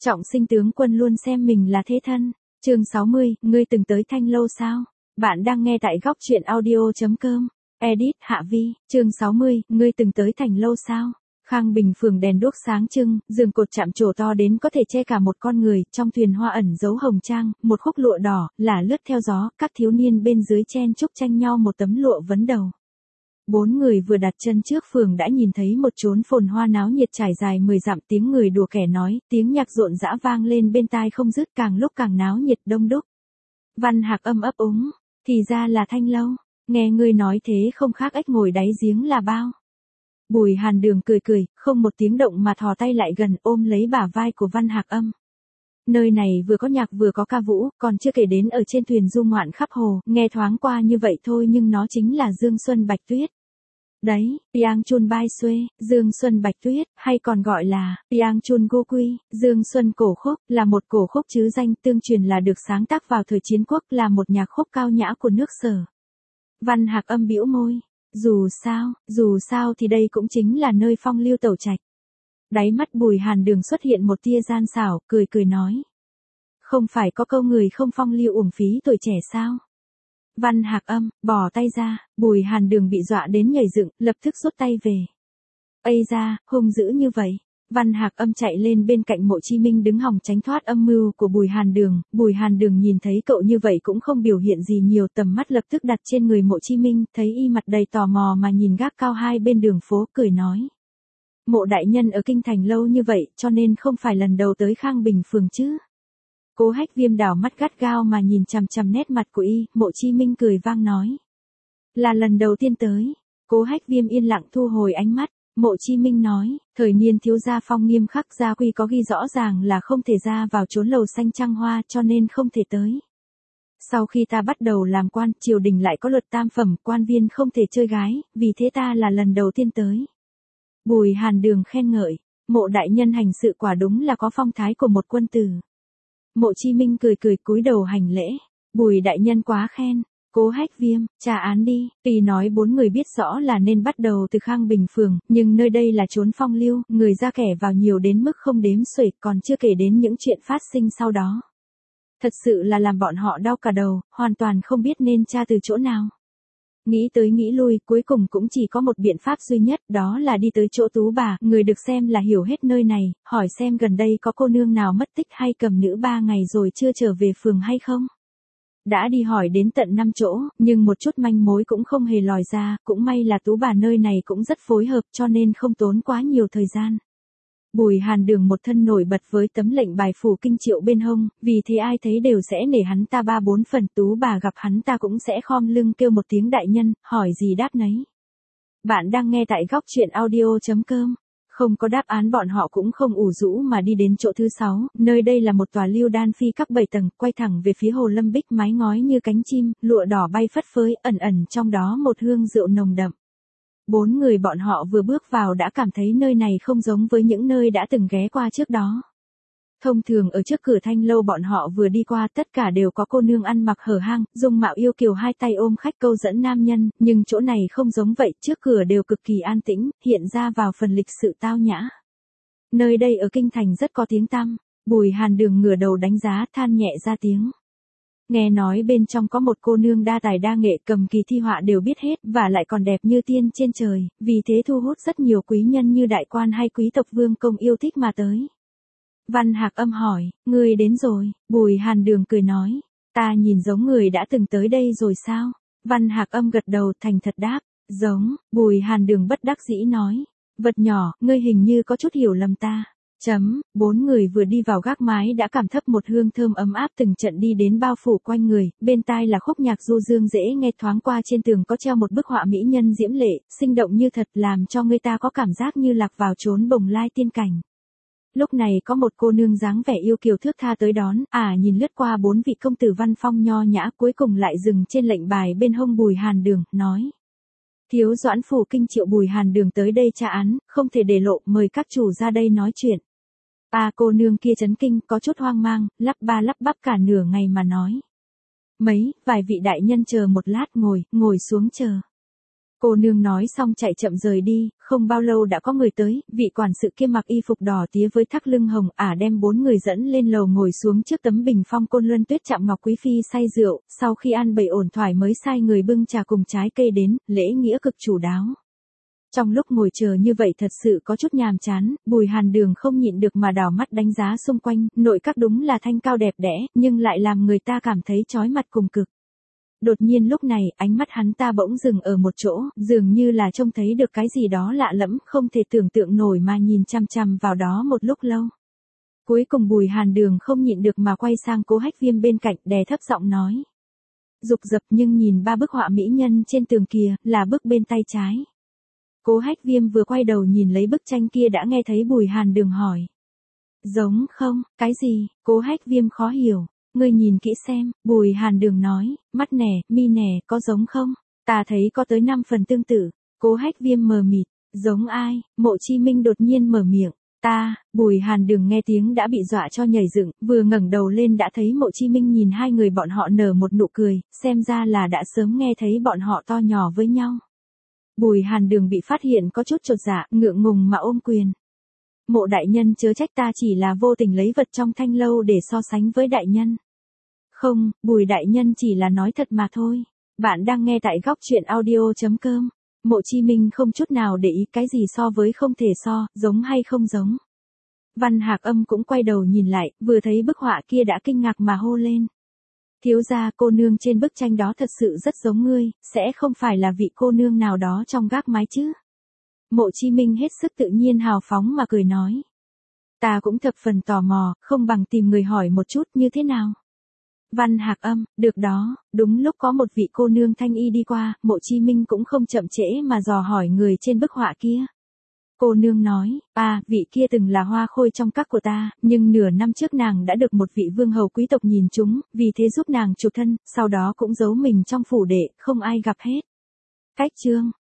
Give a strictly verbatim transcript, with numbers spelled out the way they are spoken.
Trọng Sinh tướng quân luôn xem mình là thế thân. Chương sáu mươi, ngươi từng tới Thanh Lâu sao? Bạn đang nghe tại góc truyện audio chấm com. Edit Hạ Vi. Chương sáu mươi, ngươi từng tới Thành Lâu sao? Khang Bình phường đèn đuốc sáng trưng, giường cột chạm trổ to đến có thể che cả một con người, trong thuyền hoa ẩn dấu hồng trang, một khúc lụa đỏ, là lướt theo gió, các thiếu niên bên dưới chen chúc tranh nhau một tấm lụa vấn đầu. Bốn người vừa đặt chân trước phường đã nhìn thấy một chốn phồn hoa náo nhiệt trải dài mười dặm, tiếng người đùa kẻ nói, tiếng nhạc rộn rã vang lên bên tai không dứt, càng lúc càng náo nhiệt đông đúc. Văn Hạc Âm ấp úng, thì ra là Thanh Lâu, nghe ngươi nói thế không khác ếch ngồi đáy giếng là bao. Bùi Hàn Đường cười cười, không một tiếng động mà thò tay lại gần ôm lấy bả vai của Văn Hạc Âm. Nơi này vừa có nhạc vừa có ca vũ, còn chưa kể đến ở trên thuyền du ngoạn khắp hồ, nghe thoáng qua như vậy thôi nhưng nó chính là Dương Xuân Bạch Tuyết. Đấy, Piang Chun Bai Xuê, Dương Xuân Bạch Tuyết, hay còn gọi là Piang Chun Go Quy, Dương Xuân cổ khúc, là một cổ khúc chứ danh tương truyền là được sáng tác vào thời chiến quốc, là một nhạc khúc cao nhã của nước Sở. Văn Hạc Âm bĩu môi, dù sao, dù sao thì đây cũng chính là nơi phong lưu tẩu trạch. Đáy mắt Bùi Hàn Đường xuất hiện một tia gian xảo, cười cười nói. Không phải có câu người không phong lưu uổng phí tuổi trẻ sao? Văn Hạc Âm, bỏ tay ra, Bùi Hàn Đường bị dọa đến nhảy dựng, lập tức rút tay về. Ây da, hung dữ như vậy. Văn Hạc Âm chạy lên bên cạnh Mộ Chi Minh đứng hòng tránh thoát âm mưu của Bùi Hàn Đường. Bùi Hàn Đường nhìn thấy cậu như vậy cũng không biểu hiện gì nhiều, tầm mắt lập tức đặt trên người Mộ Chi Minh, thấy y mặt đầy tò mò mà nhìn gác cao hai bên đường phố, cười nói. Mộ đại nhân ở kinh thành lâu như vậy, cho nên không phải lần đầu tới Khang Bình phường chứ? Cố Hách Viêm đảo mắt gắt gao mà nhìn chằm chằm nét mặt của y, Mộ Chi Minh cười vang nói. Là lần đầu tiên tới. Cố Hách Viêm yên lặng thu hồi ánh mắt, Mộ Chi Minh nói, thời niên thiếu gia phong nghiêm khắc, gia quy có ghi rõ ràng là không thể ra vào chốn lầu xanh trăng hoa, cho nên không thể tới. Sau khi ta bắt đầu làm quan, triều đình lại có luật tam phẩm, quan viên không thể chơi gái, vì thế ta là lần đầu tiên tới. Bùi Hàn Đường khen ngợi, Mộ đại nhân hành sự quả đúng là có phong thái của một quân tử. Mộ Chi Minh cười cười cúi đầu hành lễ, Bùi đại nhân quá khen. Cố Hách Viêm, trả án đi. Tuy nói bốn người biết rõ là nên bắt đầu từ Khang Bình phường, nhưng nơi đây là chốn phong lưu, người ra kẻ vào nhiều đến mức không đếm xuể, còn chưa kể đến những chuyện phát sinh sau đó. Thật sự là làm bọn họ đau cả đầu, hoàn toàn không biết nên tra từ chỗ nào. Nghĩ tới nghĩ lui, cuối cùng cũng chỉ có một biện pháp duy nhất, đó là đi tới chỗ Tú bà, người được xem là hiểu hết nơi này, hỏi xem gần đây có cô nương nào mất tích hay cầm nữ ba ngày rồi chưa trở về phường hay không. Đã đi hỏi đến tận năm chỗ, nhưng một chút manh mối cũng không hề lòi ra, cũng may là Tú bà nơi này cũng rất phối hợp cho nên không tốn quá nhiều thời gian. Bùi Hàn Đường một thân nổi bật với tấm lệnh bài phủ kinh triệu bên hông, vì thế ai thấy đều sẽ nể hắn ta ba bốn phần, Tú bà gặp hắn ta cũng sẽ khom lưng kêu một tiếng đại nhân, hỏi gì đáp nấy. Bạn đang nghe tại góc truyện audio chấm com. Không có đáp án bọn họ cũng không ủ rũ mà đi đến chỗ thứ sáu, nơi đây là một tòa lưu đan phi các bảy tầng, quay thẳng về phía hồ Lâm Bích, mái ngói như cánh chim, lụa đỏ bay phất phới, ẩn ẩn trong đó một hương rượu nồng đậm. Bốn người bọn họ vừa bước vào đã cảm thấy nơi này không giống với những nơi đã từng ghé qua trước đó. Thông thường ở trước cửa Thanh Lâu bọn họ vừa đi qua tất cả đều có cô nương ăn mặc hở hang, dung mạo yêu kiều hai tay ôm khách câu dẫn nam nhân, nhưng chỗ này không giống vậy, trước cửa đều cực kỳ an tĩnh, hiện ra vào phần lịch sự tao nhã. Nơi đây ở kinh thành rất có tiếng tăm, Bùi Hàn Đường ngửa đầu đánh giá, than nhẹ ra tiếng. Nghe nói bên trong có một cô nương đa tài đa nghệ, cầm kỳ thi họa đều biết hết, và lại còn đẹp như tiên trên trời, vì thế thu hút rất nhiều quý nhân như đại quan hay quý tộc vương công yêu thích mà tới. Văn Hạc Âm hỏi, ngươi đến rồi, Bùi Hàn Đường cười nói, ta nhìn giống người đã từng tới đây rồi sao? Văn Hạc Âm gật đầu thành thật đáp, giống, Bùi Hàn Đường bất đắc dĩ nói, vật nhỏ, ngươi hình như có chút hiểu lầm ta. Chấm, bốn người vừa đi vào gác mái đã cảm thấp một hương thơm ấm áp từng trận đi đến bao phủ quanh người, bên tai là khúc nhạc du dương dễ nghe, thoáng qua trên tường có treo một bức họa mỹ nhân diễm lệ, sinh động như thật, làm cho người ta có cảm giác như lạc vào chốn bồng lai tiên cảnh. Lúc này có một cô nương dáng vẻ yêu kiều thước tha tới đón, à nhìn lướt qua bốn vị công tử văn phong nho nhã, cuối cùng lại dừng trên lệnh bài bên hông Bùi Hàn Đường, nói. Thiếu doãn phủ kinh triệu Bùi Hàn Đường tới đây tra án, không thể để lộ, mời các chủ ra đây nói chuyện. À cô nương kia chấn kinh, có chút hoang mang, lắp ba lắp bắp cả nửa ngày mà nói. Mấy, vài vị đại nhân chờ một lát, ngồi, ngồi xuống chờ. Cô nương nói xong chạy chậm rời đi, không bao lâu đã có người tới, vị quản sự kia mặc y phục đỏ tía với thắt lưng hồng ả đem bốn người dẫn lên lầu ngồi xuống trước tấm bình phong Côn Luân Tuyết chạm ngọc quý phi say rượu, sau khi ăn bầy ổn thoải mới sai người bưng trà cùng trái cây đến, lễ nghĩa cực chu đáo. Trong lúc ngồi chờ như vậy thật sự có chút nhàm chán, Bùi Hàn Đường không nhịn được mà đảo mắt đánh giá xung quanh, nội các đúng là thanh cao đẹp đẽ, nhưng lại làm người ta cảm thấy chói mặt cùng cực. Đột nhiên lúc này, ánh mắt hắn ta bỗng dừng ở một chỗ, dường như là trông thấy được cái gì đó lạ lẫm, không thể tưởng tượng nổi mà nhìn chăm chăm vào đó một lúc lâu. Cuối cùng Bùi Hàn Đường không nhịn được mà quay sang Cố Hách Viêm bên cạnh, đè thấp giọng nói. Dục dập nhưng nhìn ba bức họa mỹ nhân trên tường kia, là bức bên tay trái. Cố Hách Viêm vừa quay đầu nhìn lấy bức tranh kia đã nghe thấy Bùi Hàn Đường hỏi. Giống không, cái gì, Cố Hách Viêm khó hiểu. Ngươi nhìn kỹ xem, Bùi Hàn Đường nói, mắt nè, mi nè, có giống không? Ta thấy có tới năm phần tương tự. Cố Hách Viêm mờ mịt, giống ai? Mộ Chi Minh đột nhiên mở miệng. Ta, Bùi Hàn Đường nghe tiếng đã bị dọa cho nhảy dựng, vừa ngẩng đầu lên đã thấy Mộ Chi Minh nhìn hai người bọn họ nở một nụ cười, xem ra là đã sớm nghe thấy bọn họ to nhỏ với nhau. Bùi Hàn Đường bị phát hiện có chút chột dạ, ngượng ngùng mà ôm quyền. Mộ đại nhân chớ trách ta chỉ là vô tình lấy vật trong thanh lâu để so sánh với đại nhân. Không, Bùi đại nhân chỉ là nói thật mà thôi. Bạn đang nghe tại góc truyện audio chấm com. Mộ Chi Minh không chút nào để ý cái gì so với không thể so, giống hay không giống. Văn Hạc Âm cũng quay đầu nhìn lại, vừa thấy bức họa kia đã kinh ngạc mà hô lên. Thiếu gia, cô nương trên bức tranh đó thật sự rất giống ngươi, sẽ không phải là vị cô nương nào đó trong gác mái chứ? Mộ Chi Minh hết sức tự nhiên hào phóng mà cười nói. Ta cũng thập phần tò mò, không bằng tìm người hỏi một chút như thế nào. Văn Hạc Âm, được đó, đúng lúc có một vị cô nương thanh y đi qua, Mộ Chi Minh cũng không chậm trễ mà dò hỏi người trên bức họa kia. Cô nương nói, à, vị kia từng là hoa khôi trong các của ta, nhưng nửa năm trước nàng đã được một vị vương hầu quý tộc nhìn trúng, vì thế giúp nàng chuộc thân, sau đó cũng giấu mình trong phủ đệ, không ai gặp hết. Cách chương,